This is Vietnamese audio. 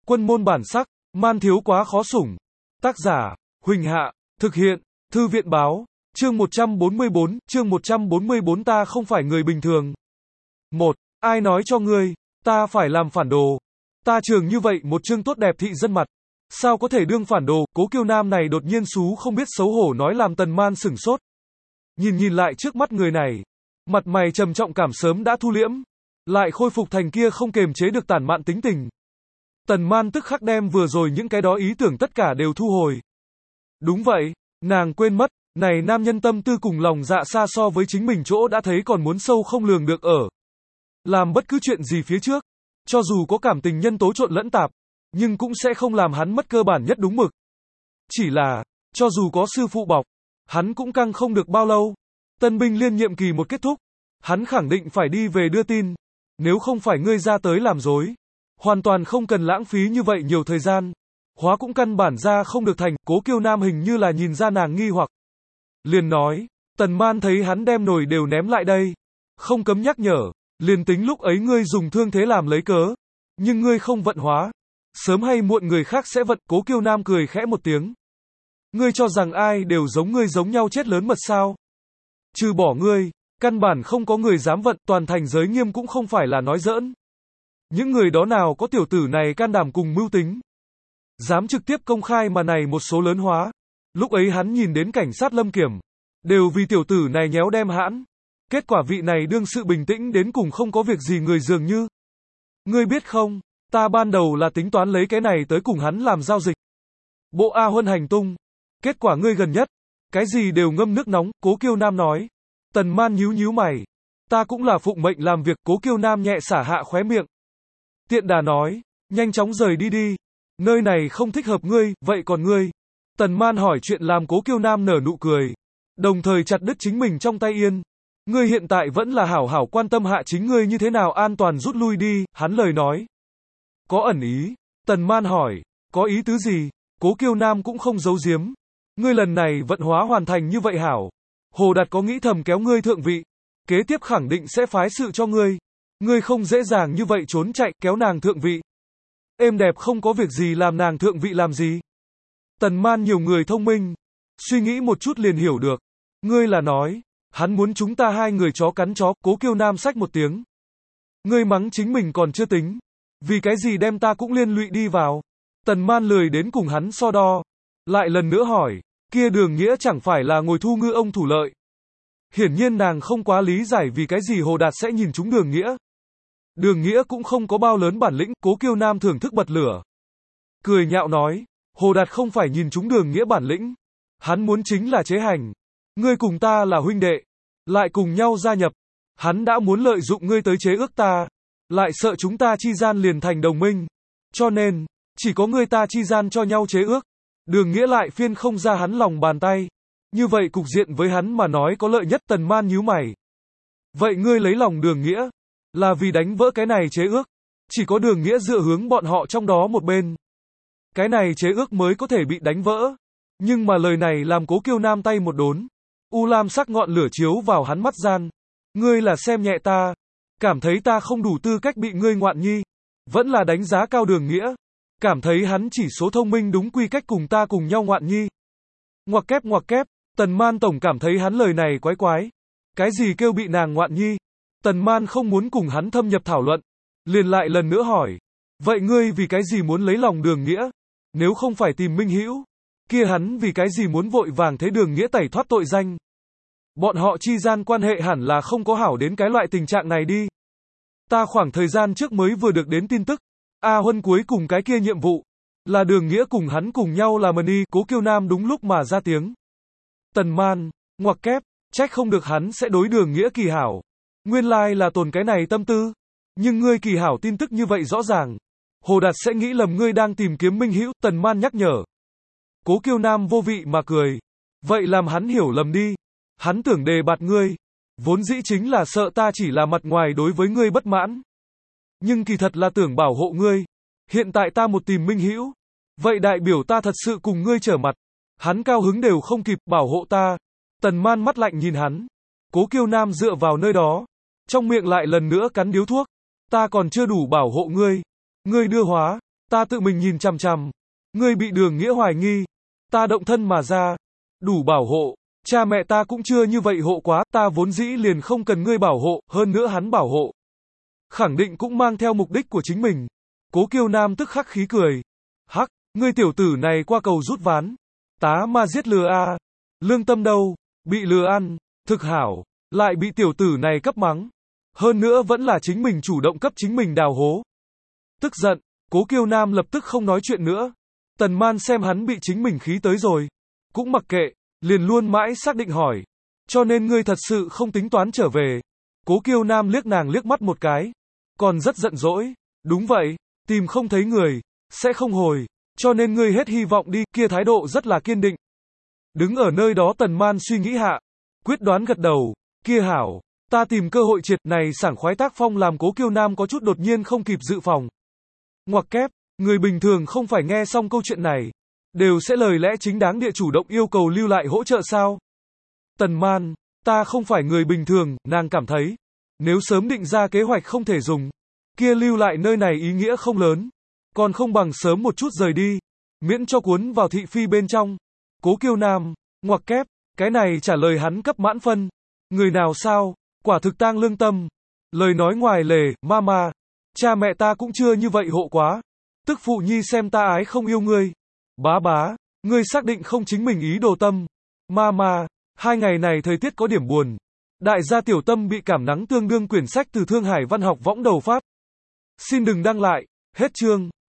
Quân môn bản sắc, man thiếu quá khó sủng. Tác giả, Huỳnh Hạ, thực hiện, Thư viện báo, chương 144, ta không phải người bình thường. 1. Ai nói cho ngươi, ta phải làm phản đồ. Ta trường như vậy một chương tốt đẹp thị dân mặt. Sao có thể đương phản đồ, Cố Kiêu Nam này đột nhiên xú không biết xấu hổ nói làm Tần Man sửng sốt. Nhìn lại trước mắt người này, mặt mày trầm trọng cảm sớm đã thu liễm, lại khôi phục thành kia không kềm chế được tản mạn tính tình. Tần Man tức khắc đem vừa rồi những cái đó ý tưởng tất cả đều thu hồi. Đúng vậy, nàng quên mất, này nam nhân tâm tư cùng lòng dạ xa so với chính mình chỗ đã thấy còn muốn sâu không lường được ở. Làm bất cứ chuyện gì phía trước, cho dù có cảm tình nhân tố trộn lẫn tạp, nhưng cũng sẽ không làm hắn mất cơ bản nhất đúng mực. Chỉ là, cho dù có sư phụ bọc, hắn cũng căng không được bao lâu. Tân binh liên nhiệm kỳ một kết thúc, hắn khẳng định phải đi về đưa tin. Nếu không phải ngươi ra tới làm dối, hoàn toàn không cần lãng phí như vậy nhiều thời gian. Hóa cũng căn bản ra không được thành. Cố Kiêu Nam hình như là nhìn ra nàng nghi hoặc, liền nói. Tần Man thấy hắn đem nồi đều ném lại đây, không cấm nhắc nhở, liền tính lúc ấy ngươi dùng thương thế làm lấy cớ, nhưng ngươi không vận hóa, sớm hay muộn người khác sẽ vận. Cố Kiêu Nam cười khẽ một tiếng. Ngươi cho rằng ai đều giống ngươi giống nhau chết lớn mật sao? Trừ bỏ ngươi, căn bản không có người dám vận. Toàn thành giới nghiêm cũng không phải là nói giỡn. Những người đó nào có tiểu tử này can đảm cùng mưu tính, dám trực tiếp công khai mà này một số lớn hóa. Lúc ấy hắn nhìn đến cảnh sát Lâm Kiểm, đều vì tiểu tử này nhéo đem hãn. Kết quả vị này đương sự bình tĩnh đến cùng không có việc gì người dường như. Ngươi biết không, ta ban đầu là tính toán lấy cái này tới cùng hắn làm giao dịch. Bộ A Huân hành tung. Kết quả ngươi gần nhất, cái gì đều ngâm nước nóng. Cố Kiêu Nam nói. Tần Man nhíu mày. Ta cũng là phụng mệnh làm việc. Cố Kiêu Nam nhẹ xả hạ khóe miệng. Tiện đà nói, nhanh chóng rời đi. Nơi này không thích hợp ngươi, vậy còn ngươi? Tần Man hỏi chuyện làm Cố Kiêu Nam nở nụ cười, đồng thời chặt đứt chính mình trong tay yên. Ngươi hiện tại vẫn là hảo hảo quan tâm hạ chính ngươi như thế nào an toàn rút lui đi. Hắn lời nói có ẩn ý. Tần Man hỏi, có ý tứ gì? Cố Kiêu Nam cũng không giấu giếm. Ngươi lần này vận hóa hoàn thành như vậy hảo, Hồ Đạt có nghĩ thầm kéo ngươi thượng vị, kế tiếp khẳng định sẽ phái sự cho ngươi. Ngươi không dễ dàng như vậy trốn chạy kéo nàng thượng vị. Êm đẹp không có việc gì làm nàng thượng vị làm gì? Tần Man nhiều người thông minh, suy nghĩ một chút liền hiểu được. Ngươi là nói, hắn muốn chúng ta hai người chó cắn chó. Cố Kiêu Nam xách một tiếng. Ngươi mắng chính mình còn chưa tính, vì cái gì đem ta cũng liên lụy đi vào? Tần Man lười đến cùng hắn so đo, lại lần nữa hỏi, kia Đường Nghĩa chẳng phải là ngồi thu ngư ông thủ lợi? Hiển nhiên nàng không quá lý giải vì cái gì Hồ Đạt sẽ nhìn chúng Đường Nghĩa. Đường Nghĩa cũng không có bao lớn bản lĩnh. Cố Kiêu Nam thưởng thức bật lửa, cười nhạo nói, Hồ Đạt không phải nhìn chúng Đường Nghĩa bản lĩnh, hắn muốn chính là chế hành. Ngươi cùng ta là huynh đệ, lại cùng nhau gia nhập, hắn đã muốn lợi dụng ngươi tới chế ước ta, lại sợ chúng ta chi gian liền thành đồng minh, cho nên chỉ có ngươi ta chi gian cho nhau chế ước. Đường Nghĩa lại phiên không ra hắn lòng bàn tay, như vậy cục diện với hắn mà nói có lợi nhất. Tần Man nhíu mày. Vậy ngươi lấy lòng Đường Nghĩa là vì đánh vỡ cái này chế ước? Chỉ có Đường Nghĩa dựa hướng bọn họ trong đó một bên, cái này chế ước mới có thể bị đánh vỡ. Nhưng mà lời này làm Cố Kiêu Nam tay một đốn, u lam sắc ngọn lửa chiếu vào hắn mắt gian. Ngươi là xem nhẹ ta, cảm thấy ta không đủ tư cách bị ngươi ngoạn nhi, vẫn là đánh giá cao Đường Nghĩa, cảm thấy hắn chỉ số thông minh đúng quy cách cùng ta cùng nhau ngoạn nhi. Ngoặc kép. Tần Man tổng cảm thấy hắn lời này quái quái. Cái gì kêu bị nàng ngoạn nhi? Tần Man không muốn cùng hắn thâm nhập thảo luận, liền lại lần nữa hỏi, vậy ngươi vì cái gì muốn lấy lòng Đường Nghĩa? Nếu không phải tìm minh hữu, kia hắn vì cái gì muốn vội vàng thế Đường Nghĩa tẩy thoát tội danh? Bọn họ chi gian quan hệ hẳn là không có hảo đến cái loại tình trạng này đi. Ta khoảng thời gian trước mới vừa được đến tin tức, A Huân cuối cùng cái kia nhiệm vụ, là Đường Nghĩa cùng hắn cùng nhau làm đi. Cố Kiêu Nam đúng lúc mà ra tiếng. Tần Man, ngoặc kép, trách không được hắn sẽ đối Đường Nghĩa kỳ hảo. Nguyên lai là tồn cái này tâm tư. Nhưng ngươi kỳ hảo tin tức như vậy rõ ràng, Hồ Đạt sẽ nghĩ lầm ngươi đang tìm kiếm minh hữu. Tần Man nhắc nhở. Cố Kiêu Nam vô vị mà cười. Vậy làm hắn hiểu lầm đi. Hắn tưởng đề bạt ngươi, vốn dĩ chính là sợ ta chỉ là mặt ngoài đối với ngươi bất mãn, nhưng kỳ thật là tưởng bảo hộ ngươi. Hiện tại ta một tìm minh hữu, vậy đại biểu ta thật sự cùng ngươi trở mặt. Hắn cao hứng đều không kịp, bảo hộ ta. Tần Man mắt lạnh nhìn hắn. Cố Kiêu Nam dựa vào nơi đó, trong miệng lại lần nữa cắn điếu thuốc. Ta còn chưa đủ bảo hộ ngươi. Ngươi đưa hóa, Ta tự mình nhìn chằm chằm. Ngươi bị Đường Nghĩa hoài nghi. Ta động thân mà ra. Đủ bảo hộ. Cha mẹ ta cũng chưa như vậy hộ quá, ta vốn dĩ liền không cần ngươi bảo hộ, hơn nữa hắn bảo hộ. Khẳng định cũng mang theo mục đích của chính mình. Cố Kiêu Nam tức khắc khí cười. Hắc, ngươi tiểu tử này qua cầu rút ván. Tá ma giết lừa a. Lương tâm đâu, bị lừa ăn, thực hảo, lại bị tiểu tử này cấp mắng. Hơn nữa vẫn là chính mình chủ động cấp chính mình đào hố. Tức giận, Cố Kiêu Nam lập tức không nói chuyện nữa. Tần Man xem hắn bị chính mình khí tới rồi. Cũng mặc kệ, liền luôn mãi xác định hỏi. Cho nên ngươi thật sự không tính toán trở về. Cố Kiêu Nam liếc nàng liếc mắt một cái. Còn rất giận dỗi. Đúng vậy, tìm không thấy người, sẽ không hồi. Cho nên ngươi hết hy vọng đi, kia thái độ rất là kiên định. Đứng ở nơi đó Tần Man suy nghĩ hạ. Quyết đoán gật đầu. Kia hảo, ta tìm cơ hội triệt này sảng khoái tác phong làm Cố Kiêu Nam có chút đột nhiên không kịp dự phòng. Ngoặc kép, người bình thường không phải nghe xong câu chuyện này. Đều sẽ lời lẽ chính đáng địa chủ động yêu cầu lưu lại hỗ trợ sao? Tần Man, ta không phải người bình thường, nàng cảm thấy. Nếu sớm định ra kế hoạch không thể dùng. Kia lưu lại nơi này ý nghĩa không lớn. Còn không bằng sớm một chút rời đi. Miễn cho cuốn vào thị phi bên trong. Cố Kiêu Nam, ngoặc kép, cái này trả lời hắn cấp mãn phân. Người nào sao, quả thực tang lương tâm. Lời nói ngoài lề, mama. Cha mẹ ta cũng chưa như vậy hộ quá. Tức phụ nhi xem ta ái không yêu ngươi. Bá bá, ngươi xác định không chính mình ý đồ tâm. Mama, 2 ngày này thời tiết có điểm buồn. Đại gia tiểu tâm bị cảm nắng tương đương quyển sách từ Thương Hải văn học võng đầu phát. Xin đừng đăng lại, hết chương.